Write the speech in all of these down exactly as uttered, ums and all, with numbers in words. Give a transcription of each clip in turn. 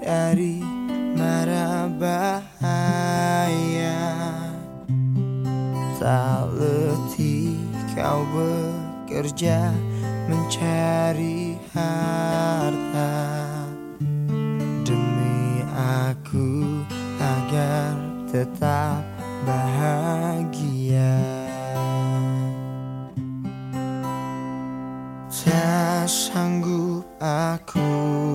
dari mara bahaya. Tak letih kau bekerja mencari harta demi aku agar tetap bahagia. Tak sanggup aku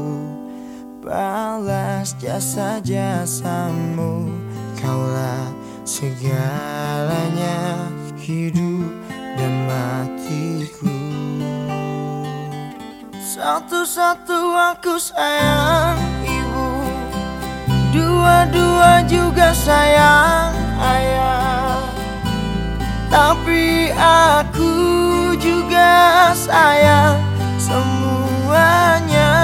balas jasa-jasamu, kaulah segalanya, hidup dan matiku. Satu-satu aku sayang ibu, dua-dua juga sayang ayah. Tapi aku juga sayang semuanya.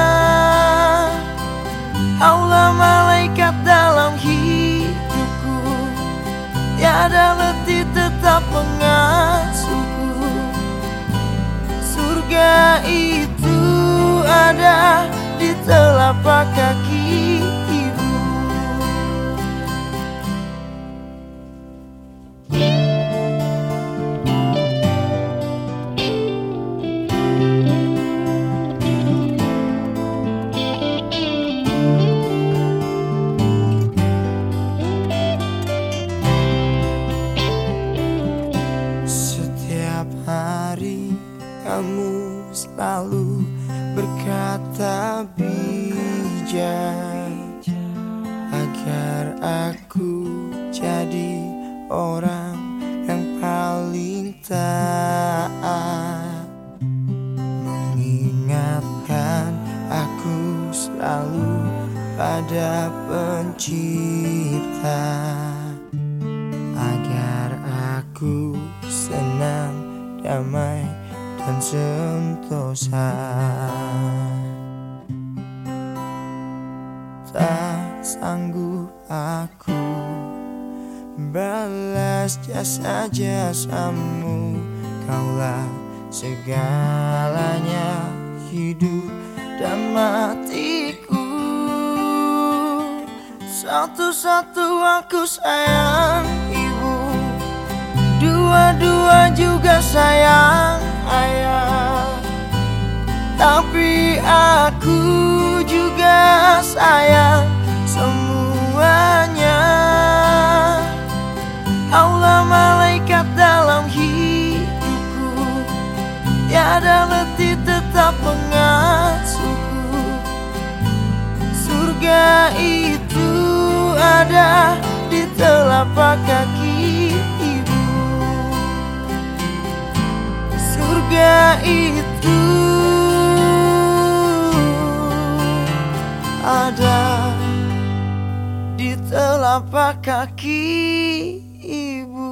Allah malaikat dalam hidupku, tiada letih tetap mengasuhku. Surga itu ada di telapak kaki ibu. Setiap hari kamu selalu berkata bijak agar aku jadi orang yang paling taat, mengingatkan aku selalu pada Pencipta agar aku senang, damai dan sentosa. Tak sanggup aku balas jasa-jasamu, kaulah segalanya, hidup dan matiku. Satu-satu aku sayang ibu, dua-dua juga sayang ayah. Tapi aku juga sayang semuanya. Allah malaikat dalam hidupku, tiada letih tetap mengasuhku. Surga itu ada di telapak kaki ibu. Surga itu ada di telapak kaki ibu.